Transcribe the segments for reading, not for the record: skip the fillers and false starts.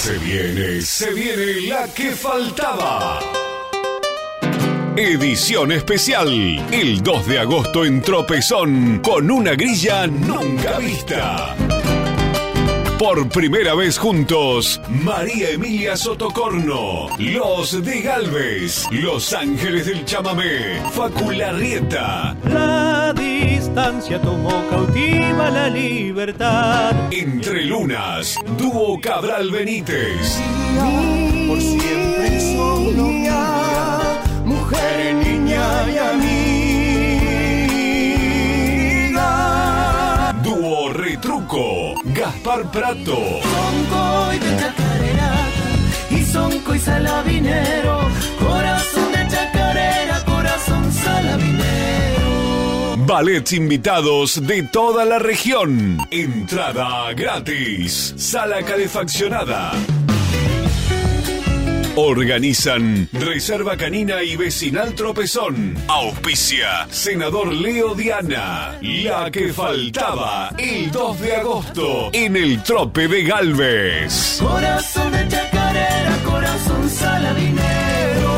Se viene la que faltaba. Edición especial, el 2 de agosto en Tropezón, con una grilla nunca vista. Por primera vez juntos, María Emilia Sotocorno, Los de Galvez, Los Ángeles del Chamamé, Facu Larrieta. La distancia tomó cautiva la libertad. Entre Lunas, dúo Cabral Benítez. Por siempre soy mía, mujer, niña y amiga. Dúo Retruco, Gaspar Prato. Sonco y de chacarera, y sonco y salabinero, corazón de chacarera, corazón salabinero. Ballets invitados de toda la región. Entrada gratis. Sala calefaccionada. Organizan Reserva Canina y Vecinal Tropezón. Auspicia Senador Leo Diana. La que faltaba el 2 de agosto en el Trope de Galvez. Corazón de chacarera, corazón salabinero.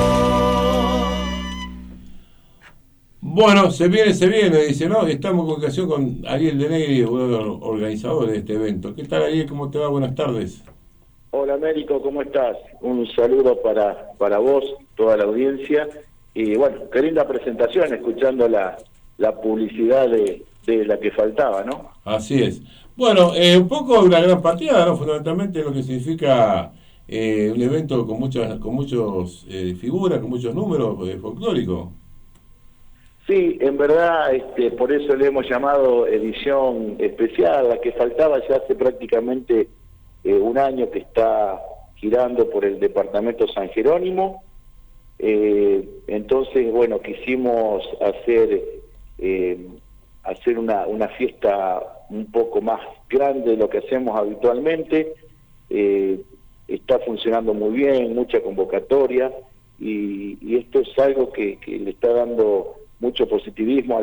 Bueno, se viene, dice, ¿no? Estamos en comunicación con Ariel de Negri, uno de los organizadores de este evento. ¿Qué tal, Ariel? ¿Cómo te va? Buenas tardes. Hola, Américo, ¿cómo estás? Un saludo para vos, toda la audiencia. Y bueno, qué linda presentación, escuchando la publicidad de la que faltaba, ¿no? Así es. Bueno, un poco una gran partida, ¿no? Fundamentalmente lo que significa un evento con muchos figuras, con muchos números folclóricos. Sí, en verdad, por eso le hemos llamado edición especial. La que faltaba ya hace prácticamente un año que está girando por el departamento San Jerónimo. Entonces, bueno, quisimos hacer una fiesta un poco más grande de lo que hacemos habitualmente. Está funcionando muy bien, mucha convocatoria, y esto es algo que le está dando mucho positivismo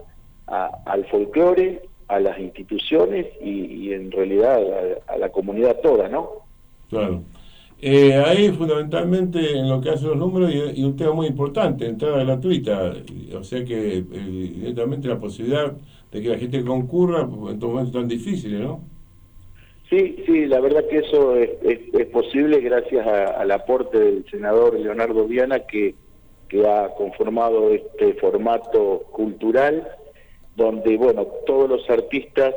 al folclore, a las instituciones y en realidad a la comunidad toda, ¿no? Claro. Ahí fundamentalmente en lo que hacen los números y un tema muy importante, entrada gratuita, o sea que evidentemente la posibilidad de que la gente concurra en estos momentos tan difíciles, ¿no? Sí, la verdad que eso es posible gracias al aporte del senador Leonardo Viana que ha conformado este formato cultural donde, bueno, todos los artistas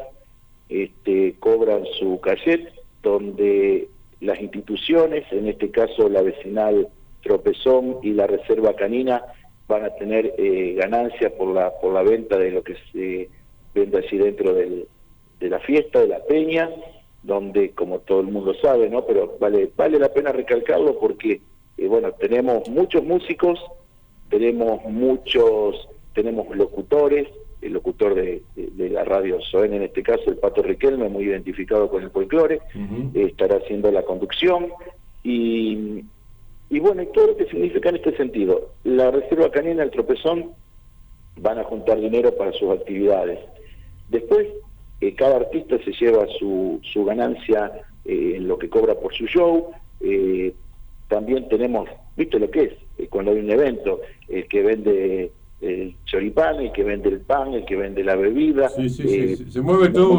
cobran su cachet, donde las instituciones, en este caso la Vecinal Tropezón y la Reserva Canina, van a tener ganancia por la venta de lo que se vende allí dentro de la fiesta, de la peña, donde, como todo el mundo sabe, ¿no? Pero vale la pena recalcarlo porque, bueno, tenemos muchos músicos, tenemos locutores, el locutor de la radio SOEN, en este caso el Pato Riquelme, muy identificado con el folclore, estará haciendo la conducción, y bueno, y todo lo que significa en este sentido. La Reserva Canina, el Tropezón, van a juntar dinero para sus actividades. Después, cada artista se lleva su ganancia en lo que cobra por su show. También tenemos, ¿viste lo que es? Cuando hay un evento, el que vende el choripán, el que vende el pan, el que vende la bebida. Sí. Se mueve todo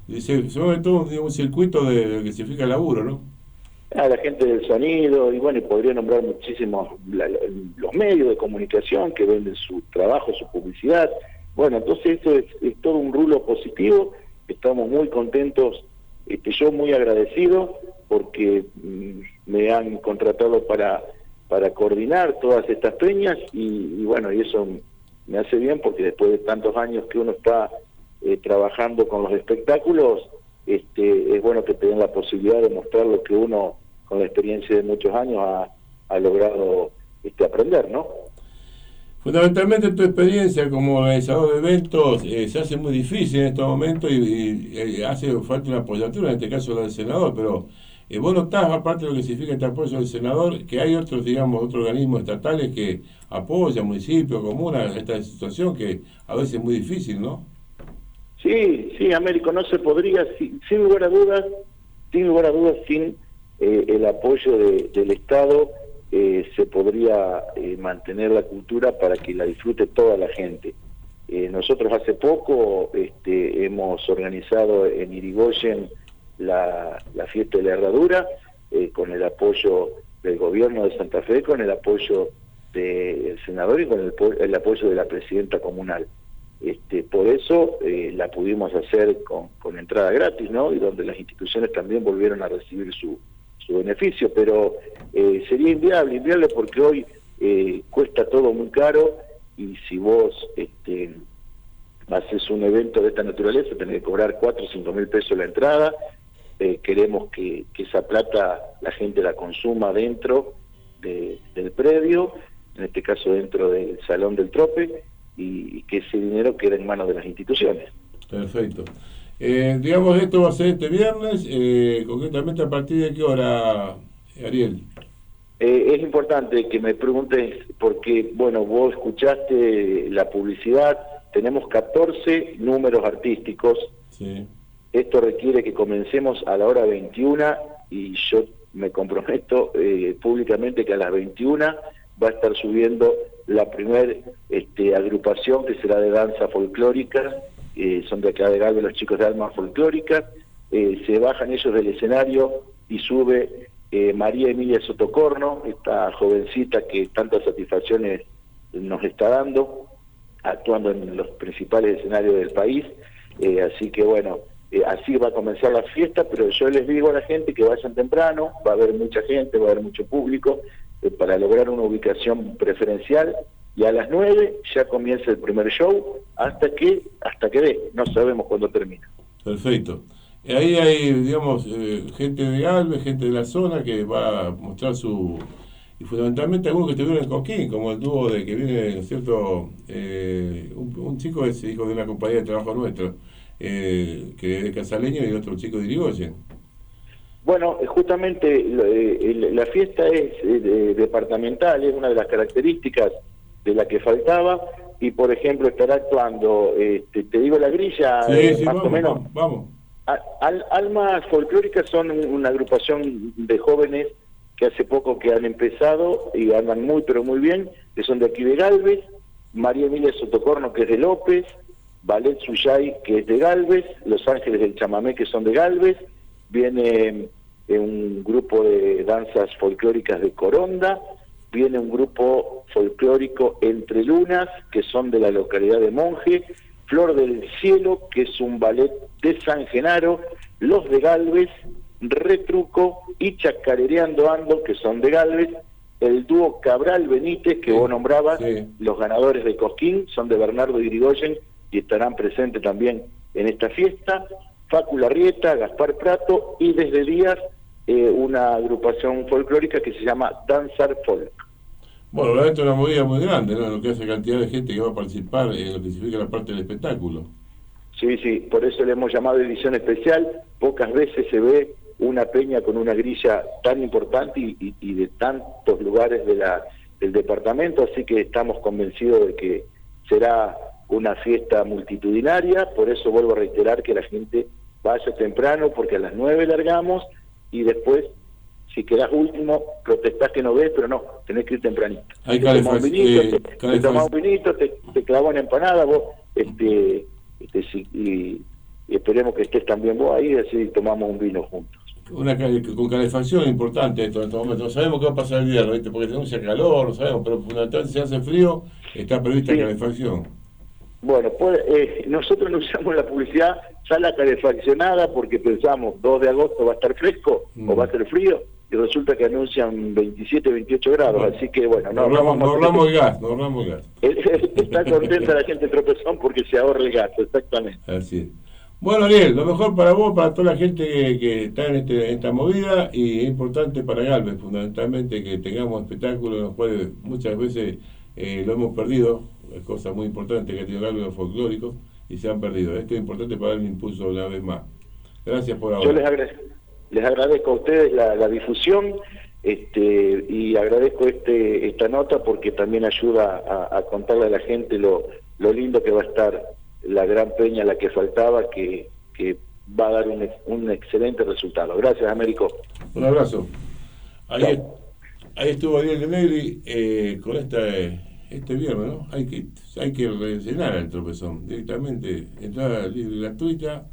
un circuito de que significa laburo, ¿no? La gente del sonido, y bueno, y podría nombrar muchísimos los medios de comunicación que venden su trabajo, su publicidad. Bueno, entonces esto es todo un rulo positivo. Estamos muy contentos, yo muy agradecido porque me han contratado para coordinar todas estas peñas y bueno, y eso me hace bien porque después de tantos años que uno está trabajando con los espectáculos, es bueno que te den la posibilidad de mostrar lo que uno, con la experiencia de muchos años, ha logrado aprender, ¿no? Fundamentalmente tu experiencia como organizador de eventos se hace muy difícil en estos momentos y hace falta una apoyatura, en este caso la del senador, pero vos notás, aparte de lo que significa este apoyo del senador, que hay otros organismos estatales que apoyan, municipios, comunas, esta situación que a veces es muy difícil, ¿no? Sí, Américo, no se podría, sin lugar a dudas, sin el apoyo del Estado, se podría mantener la cultura para que la disfrute toda la gente. Nosotros hace poco hemos organizado en Irigoyen la fiesta de la herradura, con el apoyo del gobierno de Santa Fe, con el apoyo del senador y con el apoyo de la presidenta comunal. Por eso la pudimos hacer con entrada gratis, ¿no? Y donde las instituciones también volvieron a recibir su beneficio, pero sería inviable porque hoy cuesta todo muy caro, y si vos haces un evento de esta naturaleza tenés que cobrar 4 o 5 mil pesos la entrada. Queremos que esa plata la gente la consuma dentro del predio, en este caso dentro del Salón del Trope, y que ese dinero quede en manos de las instituciones. Perfecto. Digamos, esto va a ser este viernes, concretamente a partir de qué hora, Ariel. Es importante que me preguntes porque, bueno, vos escuchaste la publicidad, tenemos 14 números artísticos. Sí. Esto requiere que comencemos a la hora 21 y yo me comprometo públicamente que a las 21 va a estar subiendo la primer agrupación, que será de danza folclórica. Son de acá de Galvez los chicos de Alma Folclórica. Se bajan ellos del escenario y sube María Emilia Sotocorno, esta jovencita que tantas satisfacciones nos está dando, actuando en los principales escenarios del país. Así que bueno, así va a comenzar la fiesta, pero yo les digo a la gente que vayan temprano, va a haber mucha gente, va a haber mucho público, para lograr una ubicación preferencial, y a las 9 ya comienza el primer show hasta que dé, no sabemos cuándo termina. Perfecto. Ahí hay, digamos, gente de Galvez, gente de la zona que va a mostrar y fundamentalmente algunos que estuvieron en Coquín, como el dúo de que viene, ¿no es cierto? Un chico es hijo de una compañía de trabajo nuestro, que es de Casaleño, y otro chico de Irigoyen. Bueno, justamente la fiesta es departamental, es una de las características de la que faltaba, y por ejemplo estará actuando, te digo la grilla, sí, más vamos, o menos. Vamos. Almas Folclóricas son una agrupación de jóvenes que hace poco que han empezado y andan muy pero muy bien, que son de aquí de Galvez. María Emilia Sotocorno, que es de López, Ballet Suyay, que es de Galvez, Los Ángeles del Chamamé, que son de Galvez, viene un grupo de danzas folclóricas de Coronda, viene un grupo folclórico Entre Lunas, que son de la localidad de Monje, Flor del Cielo, que es un ballet de San Genaro, Los de Galvez, Retruco y Chacarereando Ando, que son de Galvez, el dúo Cabral Benítez, que vos nombrabas, los ganadores de Cosquín, son de Bernardo Irigoyen y estarán presentes también en esta fiesta, Facu Larrieta, Gaspar Prato, y desde Díaz una agrupación folclórica que se llama Danzar Folk. Bueno, realmente es una movida muy grande, ¿no? Lo que hace cantidad de gente que va a participar en lo que significa la parte del espectáculo. Sí, por eso le hemos llamado edición especial. Pocas veces se ve una peña con una grilla tan importante y de tantos lugares del departamento, así que estamos convencidos de que será una fiesta multitudinaria. Por eso vuelvo a reiterar que la gente vaya temprano, porque a las 9 largamos, y después, si quedás último, protestás que no ves, pero no, tenés que ir tempranito. Hay te tomás un vinito, te clavó una empanada, vos, y esperemos que estés también vos ahí, así tomamos un vino juntos. Con calefacción importante esto en estos momentos. No sabemos qué va a pasar el viernes, ¿viste? Porque tenemos ya calor, no sabemos, pero fundamentalmente si hace frío, está prevista calefacción. Bueno, pues nosotros no usamos la publicidad sala calefaccionada porque pensamos 2 de agosto va a estar fresco o va a ser frío, y resulta que anuncian 27, 28 grados, bueno, así que bueno, no ahorramos el gas. Está contenta la gente de Tropezón porque se ahorra el gas, exactamente. Así es. Bueno, Ariel, lo mejor para vos, para toda la gente que está en esta movida, y es importante para Galvez, fundamentalmente, que tengamos espectáculos en los cuales muchas veces lo hemos perdido, es cosa muy importante que ha tenido Galvez, los folclóricos, y se han perdido. Esto es importante para dar un impulso una vez más. Gracias por ahora. Yo les agradezco a ustedes la difusión, y agradezco esta nota porque también ayuda a contarle a la gente lo lindo que va a estar la gran peña, la que faltaba, que va a dar un excelente resultado. Gracias, Américo. Un abrazo. Ahí Chao. Ahí estuvo Ariel de Negri con este viernes, ¿no? Hay que rellenar el tropezón directamente, entrada libre gratuita.